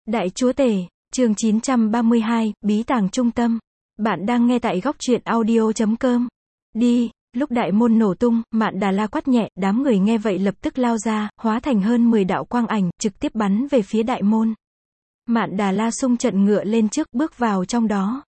Đại Chúa Tể, chương 932, Bí tàng trung tâm. Bạn đang nghe tại góc truyện audio.com. Đi, lúc đại môn nổ tung, Mạn Đà La quát nhẹ, đám người nghe vậy lập tức lao ra, hóa thành hơn 10 đạo quang ảnh, trực tiếp bắn về phía đại môn. Mạn Đà La xung trận ngựa lên trước, bước vào trong đó.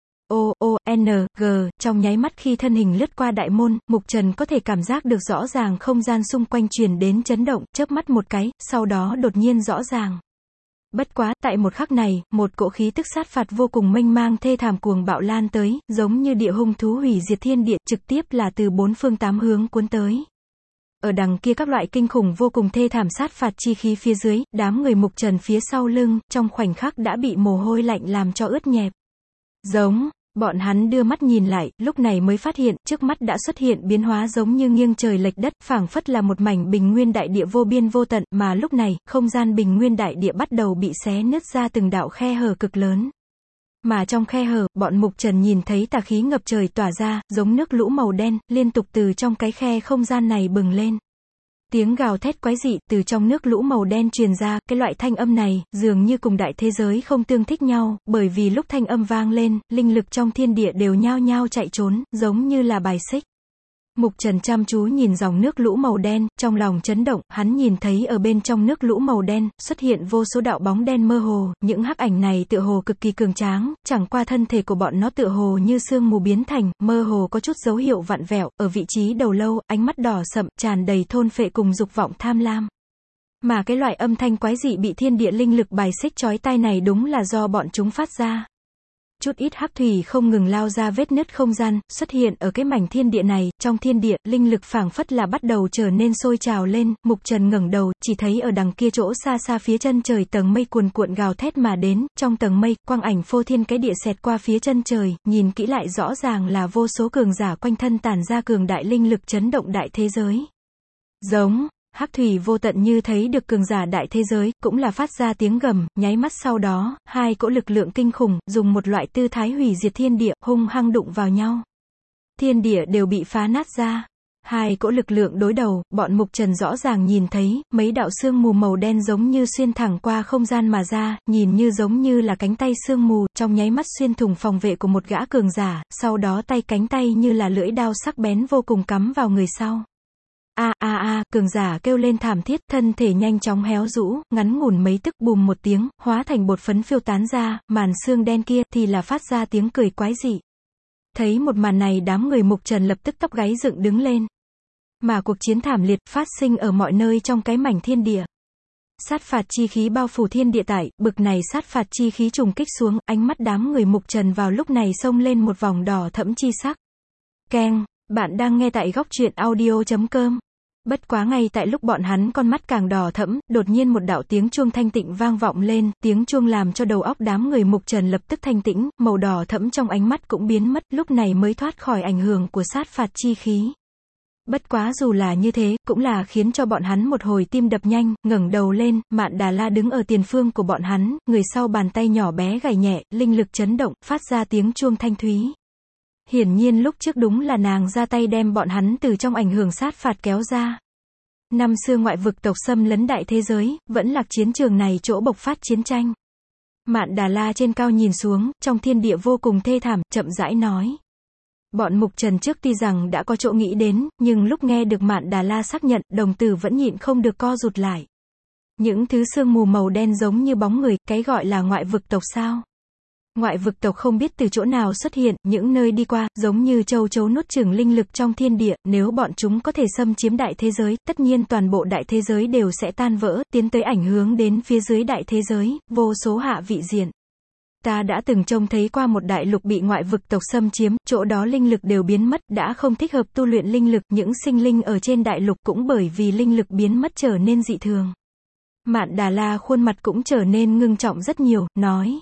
O-O-N-G, trong nháy mắt khi thân hình lướt qua đại môn, Mục Trần có thể cảm giác được rõ ràng không gian xung quanh truyền đến chấn động, chớp mắt một cái, sau đó đột nhiên rõ ràng. Bất quá, tại một khắc này, một cỗ khí tức sát phạt vô cùng mênh mang thê thảm cuồng bạo lan tới, giống như địa hung thú hủy diệt thiên địa, trực tiếp là từ bốn phương tám hướng cuốn tới. Ở đằng kia các loại kinh khủng vô cùng thê thảm sát phạt chi khí phía dưới, đám người Mục Trần phía sau lưng, trong khoảnh khắc đã bị mồ hôi lạnh làm cho ướt nhẹp. Giống, bọn hắn đưa mắt nhìn lại, lúc này mới phát hiện, trước mắt đã xuất hiện biến hóa giống như nghiêng trời lệch đất, phảng phất là một mảnh bình nguyên đại địa vô biên vô tận, mà lúc này, không gian bình nguyên đại địa bắt đầu bị xé nứt ra từng đạo khe hở cực lớn. Mà trong khe hở, bọn Mục Trần nhìn thấy tà khí ngập trời tỏa ra, giống nước lũ màu đen, liên tục từ trong cái khe không gian này bừng lên. Tiếng gào thét quái dị, từ trong nước lũ màu đen truyền ra, cái loại thanh âm này, dường như cùng đại thế giới không tương thích nhau, bởi vì lúc thanh âm vang lên, linh lực trong thiên địa đều nhao nhao chạy trốn, giống như là bài xích. Mục Trần chăm chú nhìn dòng nước lũ màu đen, trong lòng chấn động, hắn nhìn thấy ở bên trong nước lũ màu đen, xuất hiện vô số đạo bóng đen mơ hồ, những hắc ảnh này tựa hồ cực kỳ cường tráng, chẳng qua thân thể của bọn nó tựa hồ như sương mù biến thành, mơ hồ có chút dấu hiệu vặn vẹo, ở vị trí đầu lâu, ánh mắt đỏ sậm, tràn đầy thôn phệ cùng dục vọng tham lam. Mà cái loại âm thanh quái dị bị thiên địa linh lực bài xích chói tai này đúng là do bọn chúng phát ra. Chút ít hắc thủy không ngừng lao ra vết nứt không gian, xuất hiện ở cái mảnh thiên địa này, trong thiên địa, linh lực phảng phất là bắt đầu trở nên sôi trào lên, Mục Trần ngẩng đầu, chỉ thấy ở đằng kia chỗ xa xa phía chân trời tầng mây cuồn cuộn gào thét mà đến, trong tầng mây, quang ảnh phô thiên cái địa xẹt qua phía chân trời, nhìn kỹ lại rõ ràng là vô số cường giả quanh thân tản ra cường đại linh lực chấn động đại thế giới. Giống. Hắc thủy vô tận như thấy được cường giả đại thế giới, cũng là phát ra tiếng gầm, nháy mắt sau đó, hai cỗ lực lượng kinh khủng, dùng một loại tư thái hủy diệt thiên địa, hung hăng đụng vào nhau. Thiên địa đều bị phá nát ra. Hai cỗ lực lượng đối đầu, bọn Mục Trần rõ ràng nhìn thấy, mấy đạo sương mù màu đen giống như xuyên thẳng qua không gian mà ra, nhìn như giống như là cánh tay sương mù, trong nháy mắt xuyên thủng phòng vệ của một gã cường giả, sau đó cánh tay như là lưỡi đao sắc bén vô cùng cắm vào người sau. Cường giả kêu lên thảm thiết, thân thể nhanh chóng héo rũ, ngắn ngủn mấy tức bùm một tiếng, hóa thành bột phấn phiêu tán ra, màn xương đen kia thì là phát ra tiếng cười quái dị. Thấy một màn này đám người Mục Trần lập tức tóc gáy dựng đứng lên. Mà cuộc chiến thảm liệt phát sinh ở mọi nơi trong cái mảnh thiên địa. Sát phạt chi khí bao phủ thiên địa tại, bực này sát phạt chi khí trùng kích xuống, ánh mắt đám người Mục Trần vào lúc này xông lên một vòng đỏ thẫm chi sắc. Keng, bạn đang nghe tại góc truyện audio.com. Bất quá ngay tại lúc bọn hắn con mắt càng đỏ thẫm, đột nhiên một đạo tiếng chuông thanh tịnh vang vọng lên, tiếng chuông làm cho đầu óc đám người Mục Trần lập tức thanh tĩnh, màu đỏ thẫm trong ánh mắt cũng biến mất, lúc này mới thoát khỏi ảnh hưởng của sát phạt chi khí. Bất quá dù là như thế, cũng là khiến cho bọn hắn một hồi tim đập nhanh, ngẩng đầu lên, Mạn Đà La đứng ở tiền phương của bọn hắn, người sau bàn tay nhỏ bé gảy nhẹ, linh lực chấn động, phát ra tiếng chuông thanh thúy. Hiển nhiên lúc trước đúng là nàng ra tay đem bọn hắn từ trong ảnh hưởng sát phạt kéo ra. Năm xưa ngoại vực tộc xâm lấn đại thế giới, vẫn là chiến trường này chỗ bộc phát chiến tranh. Mạn Đà La trên cao nhìn xuống, trong thiên địa vô cùng thê thảm, chậm rãi nói. Bọn Mục Trần trước tuy rằng đã có chỗ nghĩ đến, nhưng lúc nghe được Mạn Đà La xác nhận, đồng tử vẫn nhịn không được co rụt lại. Những thứ sương mù màu đen giống như bóng người, cái gọi là ngoại vực tộc sao? Ngoại vực tộc không biết từ chỗ nào xuất hiện, những nơi đi qua, giống như châu chấu nuốt chửng linh lực trong thiên địa, nếu bọn chúng có thể xâm chiếm đại thế giới, tất nhiên toàn bộ đại thế giới đều sẽ tan vỡ, tiến tới ảnh hưởng đến phía dưới đại thế giới, vô số hạ vị diện. Ta đã từng trông thấy qua một đại lục bị ngoại vực tộc xâm chiếm, chỗ đó linh lực đều biến mất, đã không thích hợp tu luyện linh lực, những sinh linh ở trên đại lục cũng bởi vì linh lực biến mất trở nên dị thường. Mạn Đà La khuôn mặt cũng trở nên ngưng trọng rất nhiều, nói.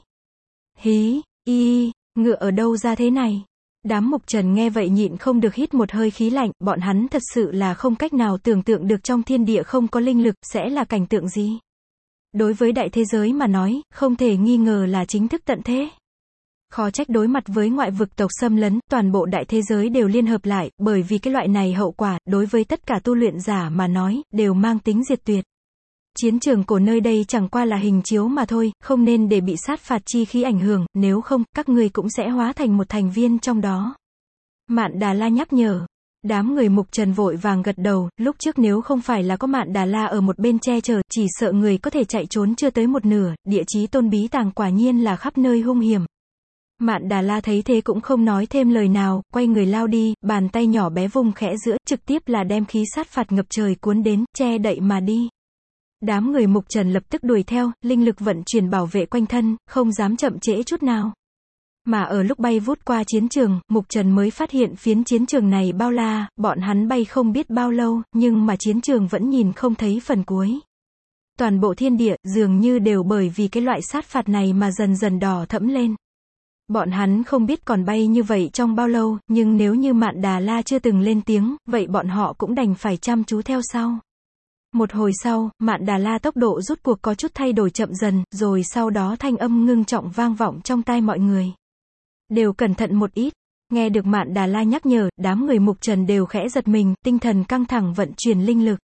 Ngựa ở đâu ra thế này? Đám Mục Trần nghe vậy nhịn không được hít một hơi khí lạnh, bọn hắn thật sự là không cách nào tưởng tượng được trong thiên địa không có linh lực, sẽ là cảnh tượng gì. Đối với đại thế giới mà nói, không thể nghi ngờ là chính thức tận thế. Khó trách đối mặt với ngoại vực tộc xâm lấn, toàn bộ đại thế giới đều liên hợp lại, bởi vì cái loại này hậu quả, đối với tất cả tu luyện giả mà nói, đều mang tính diệt tuyệt. Chiến trường cổ nơi đây chẳng qua là hình chiếu mà thôi, không nên để bị sát phạt chi khí ảnh hưởng, nếu không, các ngươi cũng sẽ hóa thành một thành viên trong đó. Mạn Đà La nhắc nhở. Đám người Mục Trần vội vàng gật đầu, lúc trước nếu không phải là có Mạn Đà La ở một bên che chở, chỉ sợ người có thể chạy trốn chưa tới một nửa, địa chí tôn bí tàng quả nhiên là khắp nơi hung hiểm. Mạn Đà La thấy thế cũng không nói thêm lời nào, quay người lao đi, bàn tay nhỏ bé vùng khẽ giữa, trực tiếp là đem khí sát phạt ngập trời cuốn đến, che đậy mà đi. Đám người Mục Trần lập tức đuổi theo, linh lực vận chuyển bảo vệ quanh thân, không dám chậm trễ chút nào. Mà ở lúc bay vút qua chiến trường, Mục Trần mới phát hiện phiến chiến trường này bao la, bọn hắn bay không biết bao lâu, nhưng mà chiến trường vẫn nhìn không thấy phần cuối. Toàn bộ thiên địa, dường như đều bởi vì cái loại sát phạt này mà dần dần đỏ thẫm lên. Bọn hắn không biết còn bay như vậy trong bao lâu, nhưng nếu như Mạn Đà La chưa từng lên tiếng, vậy bọn họ cũng đành phải chăm chú theo sau. Một hồi sau, Mạn Đà La tốc độ rút cuộc có chút thay đổi chậm dần, rồi sau đó thanh âm ngưng trọng vang vọng trong tai mọi người. Đều cẩn thận một ít. Nghe được Mạn Đà La nhắc nhở, đám người Mục Trần đều khẽ giật mình, tinh thần căng thẳng vận chuyển linh lực.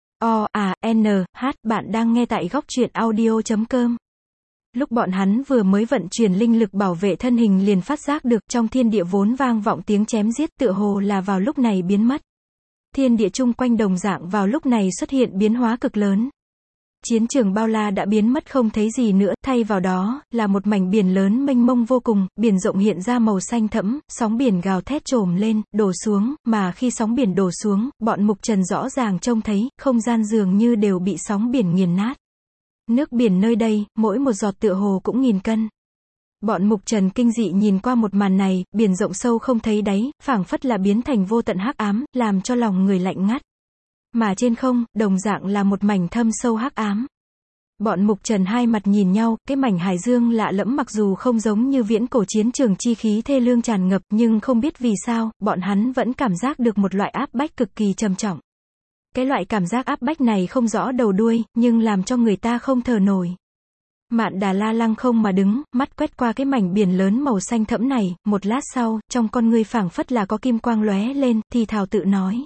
Bạn đang nghe tại góc truyện audio.com. Lúc bọn hắn vừa mới vận chuyển linh lực bảo vệ thân hình liền phát giác được trong thiên địa vốn vang vọng tiếng chém giết tựa hồ là vào lúc này biến mất. Thiên địa chung quanh đồng dạng vào lúc này xuất hiện biến hóa cực lớn. Chiến trường bao la đã biến mất không thấy gì nữa, thay vào đó, là một mảnh biển lớn mênh mông vô cùng, biển rộng hiện ra màu xanh thẫm, sóng biển gào thét trồm lên, đổ xuống, mà khi sóng biển đổ xuống, bọn Mục Trần rõ ràng trông thấy, không gian dường như đều bị sóng biển nghiền nát. Nước biển nơi đây, mỗi một giọt tựa hồ cũng nghìn cân. Bọn Mục Trần kinh dị nhìn qua một màn này, biển rộng sâu không thấy đáy, phảng phất là biến thành vô tận hắc ám, làm cho lòng người lạnh ngắt. Mà trên không, đồng dạng là một mảnh thâm sâu hắc ám. Bọn Mục Trần hai mặt nhìn nhau, cái mảnh hải dương lạ lẫm mặc dù không giống như viễn cổ chiến trường chi khí thê lương tràn ngập, nhưng không biết vì sao, bọn hắn vẫn cảm giác được một loại áp bách cực kỳ trầm trọng. Cái loại cảm giác áp bách này không rõ đầu đuôi, nhưng làm cho người ta không thở nổi. Mạn Đà La lăng không mà đứng, mắt quét qua cái mảnh biển lớn màu xanh thẫm này, một lát sau, trong con ngươi phảng phất là có kim quang lóe lên, thì thào tự nói.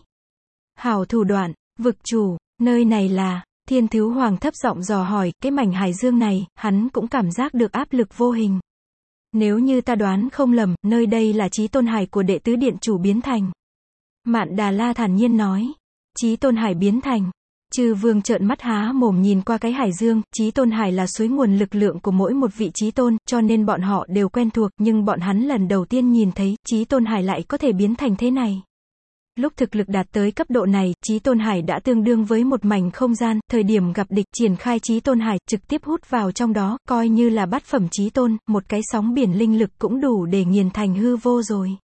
Hảo thủ đoạn, vực chủ, nơi này là, Thiên Thứ Hoàng thấp giọng dò hỏi, cái mảnh hải dương này, hắn cũng cảm giác được áp lực vô hình. Nếu như ta đoán không lầm, nơi đây là Chí Tôn Hải của đệ tứ điện chủ biến thành. Mạn Đà La thản nhiên nói. Chí Tôn Hải biến thành. Chư Vương trợn mắt há mồm nhìn qua cái hải dương, Chí Tôn Hải là suối nguồn lực lượng của mỗi một vị Chí Tôn, cho nên bọn họ đều quen thuộc, nhưng bọn hắn lần đầu tiên nhìn thấy, Chí Tôn Hải lại có thể biến thành thế này. Lúc thực lực đạt tới cấp độ này, Chí Tôn Hải đã tương đương với một mảnh không gian, thời điểm gặp địch triển khai Chí Tôn Hải, trực tiếp hút vào trong đó, coi như là bát phẩm Chí Tôn, một cái sóng biển linh lực cũng đủ để nghiền thành hư vô rồi.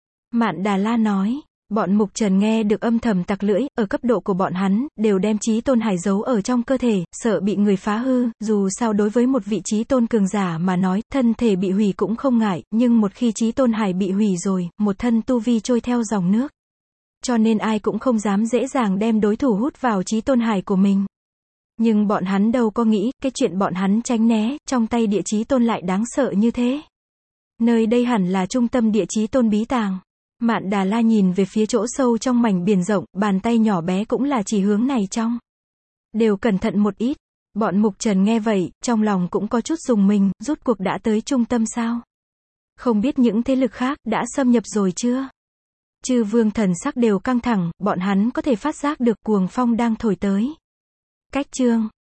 Mạn Đà La nói. Bọn Mục Trần nghe được âm thầm tặc lưỡi, ở cấp độ của bọn hắn, đều đem Chí Tôn Hải giấu ở trong cơ thể, sợ bị người phá hư, dù sao đối với một vị Chí Tôn cường giả mà nói, thân thể bị hủy cũng không ngại, nhưng một khi Chí Tôn Hải bị hủy rồi, một thân tu vi trôi theo dòng nước. Cho nên ai cũng không dám dễ dàng đem đối thủ hút vào Chí Tôn Hải của mình. Nhưng bọn hắn đâu có nghĩ, cái chuyện bọn hắn tránh né, trong tay địa Chí Tôn lại đáng sợ như thế. Nơi đây hẳn là trung tâm địa Chí Tôn bí tàng. Mạn Đà La nhìn về phía chỗ sâu trong mảnh biển rộng, bàn tay nhỏ bé cũng là chỉ hướng này trong. Đều cẩn thận một ít. Bọn Mục Trần nghe vậy, trong lòng cũng có chút rùng mình, rút cuộc đã tới trung tâm sao? Không biết những thế lực khác đã xâm nhập rồi chưa? Chư Vương thần sắc đều căng thẳng, bọn hắn có thể phát giác được cuồng phong đang thổi tới. Cách chương